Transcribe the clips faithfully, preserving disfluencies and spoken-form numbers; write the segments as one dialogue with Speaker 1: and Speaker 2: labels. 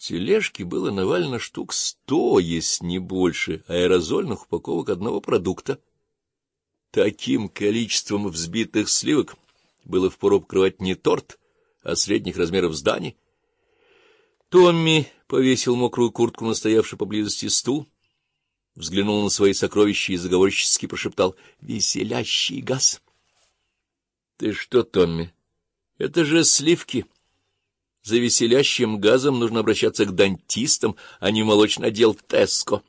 Speaker 1: тележке было навалено штук сто, если не больше, аэрозольных упаковок одного продукта. Таким количеством взбитых сливок было впору покрывать не торт, а средних размеров здание. Томми повесил мокрую куртку на стоявший поблизости стул, взглянул на свои сокровища и заговорщически прошептал: «Веселящий газ». — Ты что, Томми, это же сливки. За веселящим газом нужно обращаться к дантистам, а не в молочный отдел в Теско.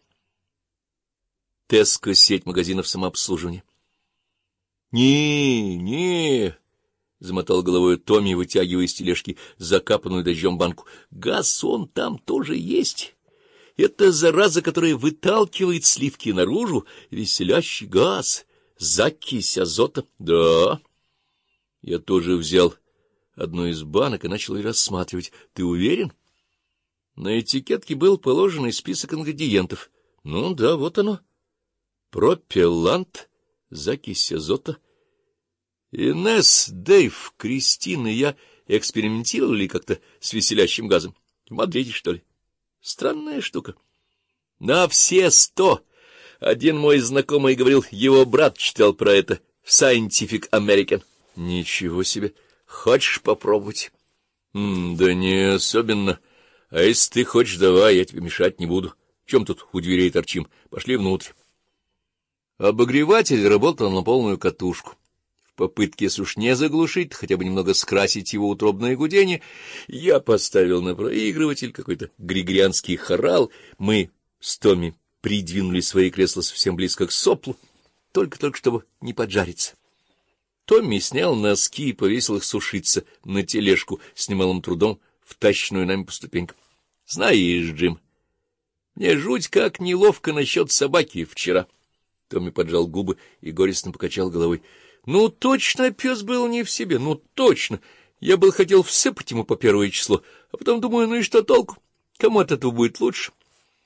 Speaker 1: Теско — сеть магазинов самообслуживания. — Не, не, — замотал головой Томми, вытягивая из тележки закапанную дождем банку. — Газ он там тоже есть. Это зараза, которая выталкивает сливки наружу. Веселящий газ, закись азота. Да. Я тоже взял одну из банок и начал ее рассматривать. Ты уверен? На этикетке был положенный список ингредиентов. Ну да, вот оно. Пропеллант, закись азота. Инесс, Дэйв, Кристина и я экспериментировали как-то с веселящим газом. В Мадриде, что ли? Странная штука. На все сто. Один мой знакомый говорил, его брат читал про это в Scientific American. Ничего себе. Хочешь попробовать? М, да не особенно. А если ты хочешь, давай, я тебе мешать не буду. Чем тут у дверей торчим? Пошли внутрь. Обогреватель работал на полную катушку. В попытке, если уж не заглушить, хотя бы немного скрасить его утробное гудение, я поставил на проигрыватель какой-то григорианский хорал. Мы с Томми придвинули свои кресла совсем близко к соплу, только-только чтобы не поджариться. Томми снял носки и повесил их сушиться на тележку с немалым трудом, втащенную нами по ступенькам. — Знаешь, Джим, мне жуть как неловко насчет собаки вчера. Томми поджал губы и горестно покачал головой. — Ну, точно, пес был не в себе, ну, точно. Я был хотел всыпать ему по первое число, а потом думаю, ну и что толку? Кому от этого будет лучше?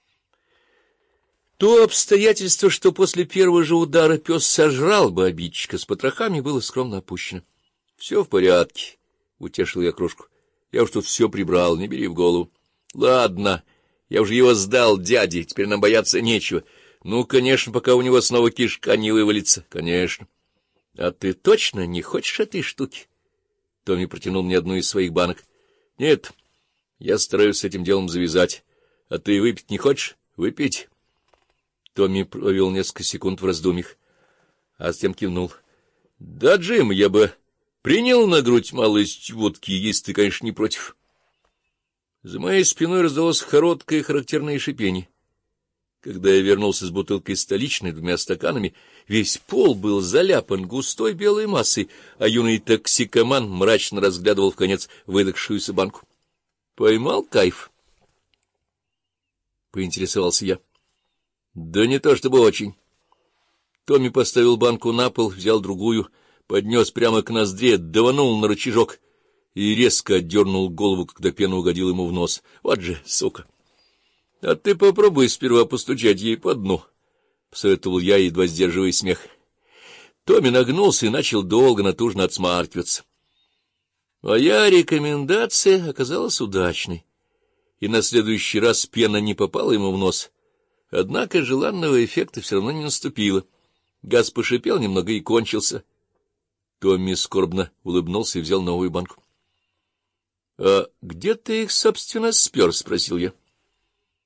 Speaker 1: То обстоятельство, что после первого же удара пес сожрал бы обидчика с потрохами, было скромно опущено. — Все в порядке, — утешил я крошку. — Я уж тут все прибрал, не бери в голову. — Ладно, я уже его сдал дяде, теперь нам бояться нечего. Ну, конечно, пока у него снова кишка не вывалится. Конечно. — А ты точно не хочешь этой штуки? Томми протянул мне одну из своих банок. — Нет, я стараюсь с этим делом завязать. А ты выпить не хочешь? Выпить? Томми провел несколько секунд в раздумьях, а затем кивнул. — Да, Джим, я бы принял на грудь малость водки, если ты, конечно, не против. За моей спиной раздалось короткое характерное шипение. Когда я вернулся с бутылкой столичной, двумя стаканами, весь пол был заляпан густой белой массой, а юный токсикоман мрачно разглядывал вконец выдохшуюся банку. — Поймал кайф? — поинтересовался я. — Да не то чтобы очень. Томми поставил банку на пол, взял другую, поднес прямо к ноздре, даванул на рычажок и резко отдернул голову, когда пена угодила ему в нос. Вот же сука! — А ты попробуй сперва постучать ей по дну, — посоветовал я, едва сдерживая смех. Томми нагнулся и начал долго натужно отсмаркиваться. Моя рекомендация оказалась удачной, и на следующий раз пена не попала ему в нос. Однако желанного эффекта все равно не наступило. Газ пошипел немного и кончился. Томми скорбно улыбнулся и взял новую банку. — А где ты их, собственно, спер? — спросил я. —